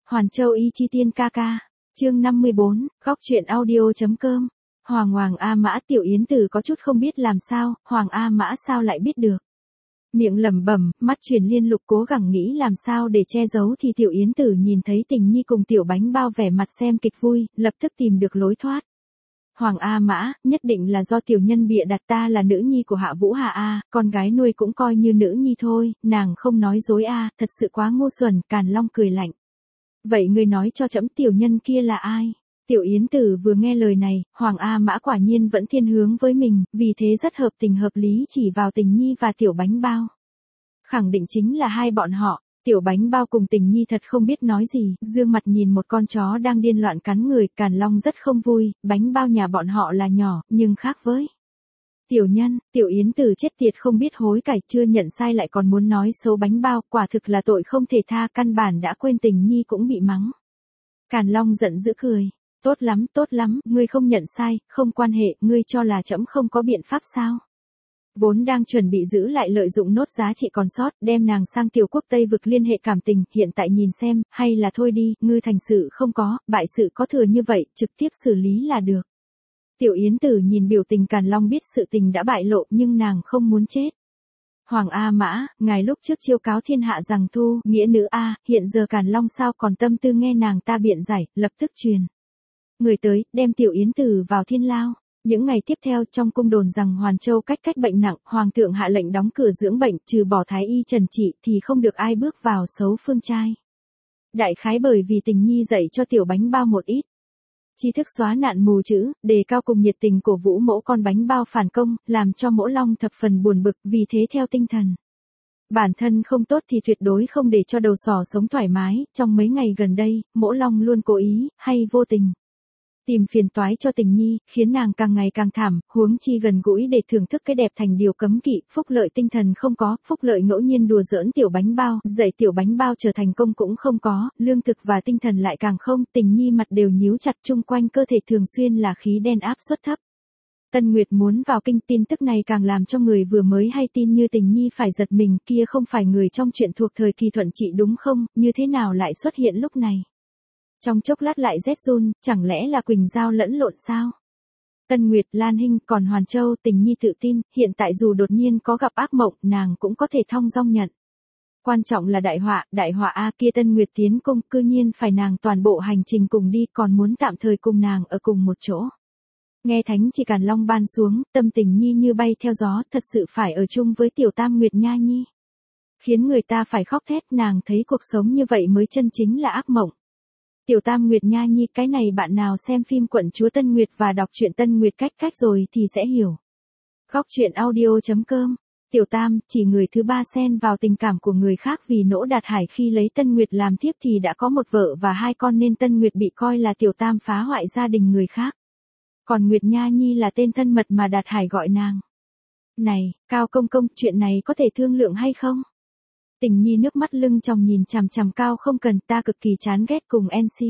Hoàn Châu Y Chi Tiên ca ca. Chương 54, góc truyện audio.com. Hoàng A Mã. Tiểu Yến Tử có chút không biết làm sao, Hoàng A Mã sao lại biết được. Miệng lẩm bẩm, mắt truyền liên lục cố gắng nghĩ làm sao để che giấu thì Tiểu Yến Tử nhìn thấy Tình Nhi cùng Tiểu Bánh Bao vẻ mặt xem kịch vui, lập tức tìm được lối thoát. Hoàng A Mã, nhất định là do tiểu nhân bịa đặt, ta là nữ nhi của Hạ Vũ Hà A, con gái nuôi cũng coi như nữ nhi thôi, nàng không nói dối A, thật sự quá ngu xuẩn. Càn Long cười lạnh. Vậy ngươi nói cho trẫm tiểu nhân kia là ai? Tiểu Yến Tử vừa nghe lời này, Hoàng A Mã quả nhiên vẫn thiên hướng với mình, vì thế rất hợp tình hợp lý chỉ vào Tình Nhi và Tiểu Bánh Bao. Khẳng định chính là hai bọn họ. Tiểu Bánh Bao cùng Tình Nhi thật không biết nói gì, dương mặt nhìn một con chó đang điên loạn cắn người. Càn Long rất không vui, Bánh Bao nhà bọn họ là nhỏ, nhưng khác với tiểu nhân. Tiểu Yến Tử chết tiệt không biết hối cải, chưa nhận sai lại còn muốn nói xấu Bánh Bao, quả thực là tội không thể tha, căn bản đã quên Tình Nhi cũng bị mắng. Càn Long giận dữ cười. Tốt lắm, ngươi không nhận sai, không quan hệ, ngươi cho là trẫm không có biện pháp sao? Vốn đang chuẩn bị giữ lại lợi dụng nốt giá trị còn sót, đem nàng sang tiểu quốc Tây vực liên hệ cảm tình, hiện tại nhìn xem, hay là thôi đi, ngươi thành sự không có, bại sự có thừa như vậy, trực tiếp xử lý là được. Tiểu Yến Tử nhìn biểu tình Càn Long biết sự tình đã bại lộ nhưng nàng không muốn chết. Hoàng A Mã, ngài lúc trước chiêu cáo thiên hạ rằng thu, nghĩa nữ A, hiện giờ Càn Long sao còn tâm tư nghe nàng ta biện giải, lập tức truyền người tới, đem Tiểu Yến Tử vào thiên lao. Những ngày tiếp theo trong cung đồn rằng Hoàn Châu cách bệnh nặng, Hoàng thượng hạ lệnh đóng cửa dưỡng bệnh, trừ bỏ Thái y Trần Trị thì không được ai bước vào xấu phương trai. Đại khái bởi vì Tình Nhi dạy cho Tiểu Bánh Bao một ít tri thức xóa nạn mù chữ, đề cao cùng nhiệt tình cổ vũ mỗ con Bánh Bao phản công, làm cho mỗ Long thập phần buồn bực, vì thế theo tinh thần bản thân không tốt thì tuyệt đối không để cho đầu sỏ sống thoải mái. Trong mấy ngày gần đây, mỗ Long luôn cố ý, hay vô tình tìm phiền toái cho Tình Nhi, khiến nàng càng ngày càng thảm, huống chi gần gũi để thưởng thức cái đẹp thành điều cấm kỵ, phúc lợi tinh thần không có, phúc lợi ngẫu nhiên đùa giỡn Tiểu Bánh Bao, dạy Tiểu Bánh Bao trở thành công cũng không có, lương thực và tinh thần lại càng không. Tình Nhi mặt đều nhíu chặt, chung quanh cơ thể thường xuyên là khí đen áp suất thấp. Tân Nguyệt muốn vào kinh, tin tức này càng làm cho người vừa mới hay tin như Tình Nhi phải giật mình, kia không phải người trong chuyện thuộc thời kỳ Thuận Trị đúng không, như thế nào lại xuất hiện lúc này? Trong chốc lát lại rét run, chẳng lẽ là Quỳnh Giao lẫn lộn sao? Tân Nguyệt, Lan Hinh, còn Hoàn Châu, Tình Nhi tự tin, hiện tại dù đột nhiên có gặp ác mộng, nàng cũng có thể thong dong nhận. Quan trọng là đại họa A, kia Tân Nguyệt tiến cung, cư nhiên phải nàng toàn bộ hành trình cùng đi, còn muốn tạm thời cùng nàng ở cùng một chỗ. Nghe thánh chỉ Càn Long ban xuống, tâm Tình Nhi như bay theo gió, thật sự phải ở chung với Tiểu Tam Nguyệt Nha Nhi. Khiến người ta phải khóc thét, nàng thấy cuộc sống như vậy mới chân chính là ác mộng. Tiểu Tam Nguyệt Nha Nhi, cái này bạn nào xem phim Quận Chúa Tân Nguyệt và đọc truyện Tân Nguyệt cách rồi thì sẽ hiểu. Góc truyện audio.com. Tiểu Tam, chỉ người thứ ba xen vào tình cảm của người khác vì nỗ Đạt Hải khi lấy Tân Nguyệt làm thiếp thì đã có một vợ và hai con nên Tân Nguyệt bị coi là Tiểu Tam phá hoại gia đình người khác. Còn Nguyệt Nha Nhi là tên thân mật mà Đạt Hải gọi nàng. Này, Cao công công, chuyện này có thể thương lượng hay không? Tình Nhi nước mắt lưng tròng nhìn chằm chằm Cao không cần, ta cực kỳ chán ghét cùng NC.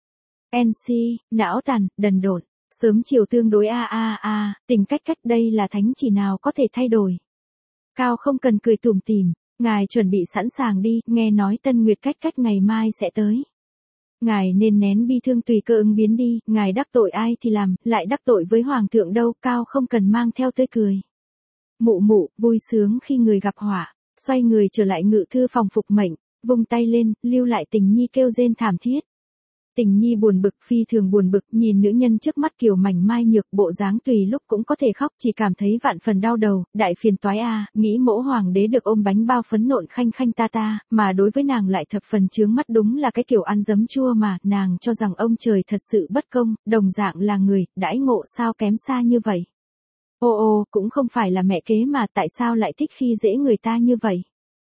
NC, não tàn, đần độn, sớm chiều tương đối Tình cách đây là thánh chỉ nào có thể thay đổi. Cao không cần cười tủm tỉm, ngài chuẩn bị sẵn sàng đi, nghe nói Tân Nguyệt cách ngày mai sẽ tới. Ngài nên nén bi thương tùy cơ ứng biến đi, ngài đắc tội ai thì làm, lại đắc tội với Hoàng thượng đâu. Cao không cần mang theo tươi cười. Mụ, vui sướng khi người gặp họa. Xoay người trở lại ngự thư phòng phục mệnh, vung tay lên, lưu lại Tình Nhi kêu rên thảm thiết. Tình Nhi buồn bực, phi thường buồn bực, nhìn nữ nhân trước mắt kiều mảnh mai nhược, bộ dáng tùy lúc cũng có thể khóc, chỉ cảm thấy vạn phần đau đầu, đại phiền toái a, nghĩ mỗ hoàng đế được ôm Bánh Bao phấn nộn khanh ta, mà đối với nàng lại thập phần chướng mắt, đúng là cái kiểu ăn giấm chua mà, nàng cho rằng ông trời thật sự bất công, đồng dạng là người, đãi ngộ sao kém xa như vậy. Cũng không phải là mẹ kế mà tại sao lại thích khi dễ người ta như vậy.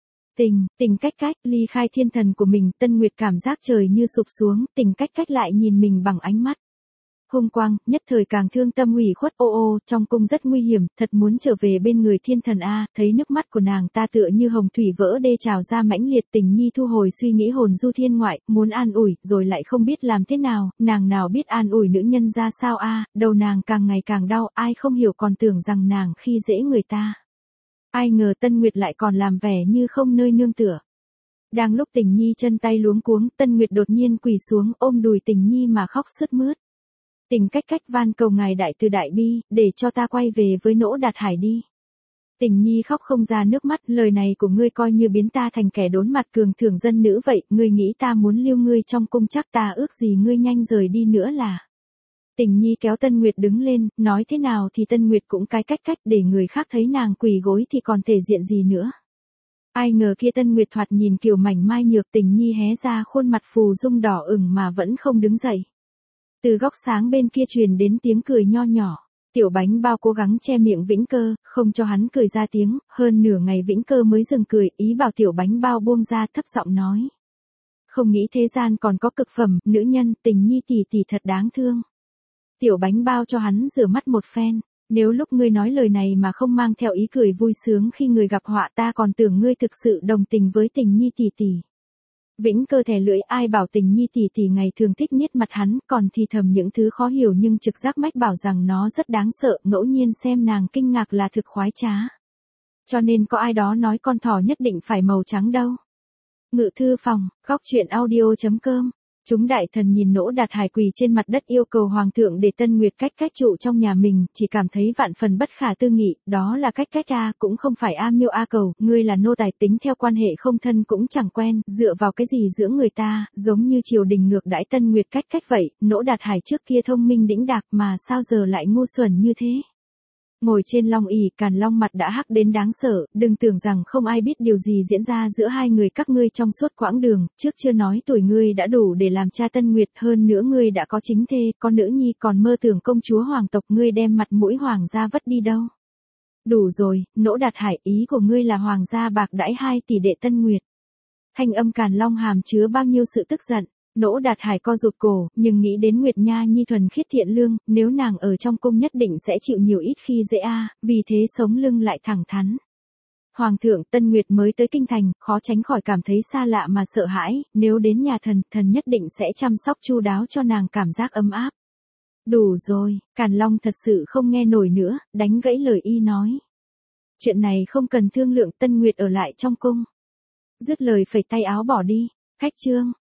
Tình cách ly khai thiên thần của mình, Tân Nguyệt cảm giác trời như sụp xuống, Tình cách lại nhìn mình bằng ánh mắt hung quang, nhất thời càng thương tâm ủy khuất. Trong cung rất nguy hiểm, thật muốn trở về bên người thiên thần a. Thấy nước mắt của nàng ta tựa như hồng thủy vỡ đê trào ra mãnh liệt, Tình Nhi thu hồi suy nghĩ hồn du thiên ngoại, muốn an ủi, rồi lại không biết làm thế nào, nàng nào biết an ủi nữ nhân ra sao a. Đầu nàng càng ngày càng đau, ai không hiểu còn tưởng rằng nàng khi dễ người ta. Ai ngờ Tân Nguyệt lại còn làm vẻ như không nơi nương tựa. Đang lúc Tình Nhi chân tay luống cuống, Tân Nguyệt đột nhiên quỳ xuống ôm đùi Tình Nhi mà khóc sướt mướt. Tình cách cách van cầu ngài đại từ đại bi, để cho ta quay về với Nỗ Đạt Hải đi. Tình Nhi khóc không ra nước mắt, lời này của ngươi coi như biến ta thành kẻ đốn mặt cường thưởng dân nữ vậy, ngươi nghĩ ta muốn lưu ngươi trong cung chắc ta ước gì ngươi nhanh rời đi nữa là. Tình Nhi kéo Tân Nguyệt đứng lên, nói thế nào thì Tân Nguyệt cũng cái cách để người khác thấy nàng quỳ gối thì còn thể diện gì nữa. Ai ngờ kia Tân Nguyệt thoạt nhìn kiều mảnh mai nhược, Tình Nhi hé ra khuôn mặt phù dung đỏ ửng mà vẫn không đứng dậy. Từ góc sáng bên kia truyền đến tiếng cười nho nhỏ. Tiểu Bánh Bao cố gắng che miệng Vĩnh Cơ, không cho hắn cười ra tiếng, hơn nửa ngày Vĩnh Cơ mới dừng cười, ý bảo Tiểu Bánh Bao buông ra, thấp giọng nói. Không nghĩ thế gian còn có cực phẩm, nữ nhân, Tình Nhi tỷ tỷ thật đáng thương. Tiểu Bánh Bao cho hắn rửa mắt một phen, nếu lúc ngươi nói lời này mà không mang theo ý cười vui sướng khi người gặp họa ta còn tưởng ngươi thực sự đồng tình với Tình Nhi tỷ tỷ. Vĩnh Cơ thè lưỡi, ai bảo Tình Nhi tỷ tỷ ngày thường thích niết mặt hắn, còn thì thầm những thứ khó hiểu nhưng trực giác mách bảo rằng nó rất đáng sợ, ngẫu nhiên xem nàng kinh ngạc là thực khoái trá. Cho nên có ai đó nói con thỏ nhất định phải màu trắng đâu. Ngự thư phòng, góc truyện audio.com. Chúng đại thần nhìn Nỗ Đạt Hải quỳ trên mặt đất yêu cầu hoàng thượng để Tân Nguyệt cách trụ trong nhà mình, chỉ cảm thấy vạn phần bất khả tư nghị, đó là cách a, cũng không phải a miêu a cầu, ngươi là nô tài tính theo quan hệ không thân cũng chẳng quen, dựa vào cái gì giữa người ta, giống như triều đình ngược đãi Tân Nguyệt cách vậy, Nỗ Đạt Hải trước kia thông minh đĩnh đạc mà sao giờ lại ngu xuẩn như thế. Ngồi trên long ỷ, Càn Long mặt đã hắc đến đáng sợ, đừng tưởng rằng không ai biết điều gì diễn ra giữa hai người các ngươi trong suốt quãng đường, trước chưa nói tuổi ngươi đã đủ để làm cha Tân Nguyệt, hơn nữa ngươi đã có chính thê, có nữ nhi, còn mơ tưởng công chúa hoàng tộc, ngươi đem mặt mũi hoàng gia vất đi đâu. Đủ rồi, Nỗ Đạt Hải, ý của ngươi là hoàng gia bạc đãi 2 tỷ đệ Tân Nguyệt. Thanh âm Càn Long hàm chứa bao nhiêu sự tức giận. Nỗ Đạt Hải co rụt cổ, nhưng nghĩ đến Nguyệt Nha Nhi thuần khiết thiện lương, nếu nàng ở trong cung nhất định sẽ chịu nhiều ít khi dễ vì thế sống lưng lại thẳng thắn. Hoàng thượng, Tân Nguyệt mới tới kinh thành, khó tránh khỏi cảm thấy xa lạ mà sợ hãi, nếu đến nhà thần nhất định sẽ chăm sóc chu đáo cho nàng cảm giác ấm áp. Đủ rồi, Càn Long thật sự không nghe nổi nữa, đánh gãy lời y nói. Chuyện này không cần thương lượng, Tân Nguyệt ở lại trong cung. Dứt lời phẩy tay áo bỏ đi. Khách trương.